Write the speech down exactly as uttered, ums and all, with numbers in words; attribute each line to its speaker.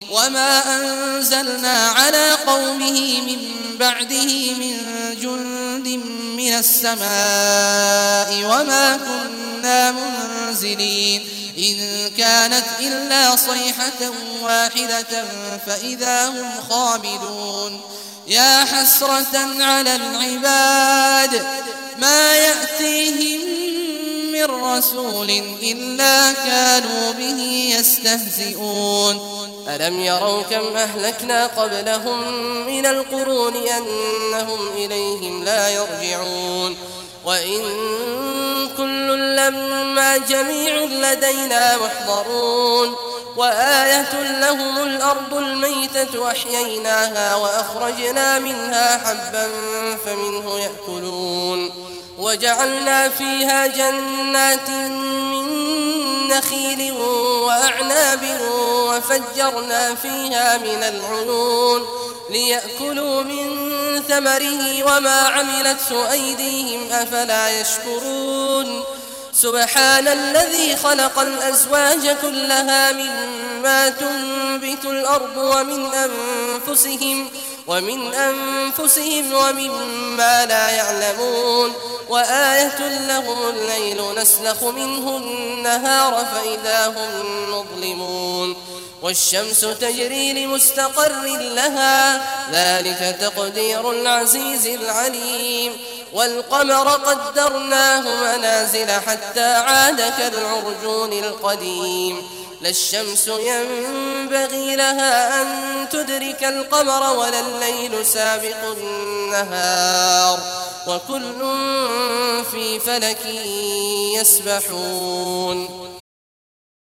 Speaker 1: وما أنزلنا على قومه من بعده من جند من السماء وما كنا منزلين إن كانت إلا صيحة واحدة فإذا هم خامدون يا حسرة على العباد ما يأتيهم من رسول إلا كانوا به يستهزئون
Speaker 2: ألم يروا كم أهلكنا قبلهم من القرون أنهم إليهم لا يرجعون وإن كل لما جميع لدينا محضرون وآية لهم الأرض الميتة أحييناها وأخرجنا منها حبا فمنه يأكلون وجعلنا فيها جنات من نخيل وأعناب وفجرنا فيها من العيون ليأكلوا من ثمره وما عملته أيديهم أفلا يشكرون سبحان الذي خلق الأزواج كلها مما تنبت الأرض ومن أنفسهم ومن أنفسهم ومما لا يعلمون وآية لهم الليل نسلخ منه النهار فإذا هم مظلمون والشمس تجري لمستقر لها ذلك تقدير العزيز العليم والقمر قدرناه منازل حتى عاد كالعرجون القديم لا الشمس ينبغي لها أن تدرك القمر ولا الليل سابق النهار وكل في فلك يسبحون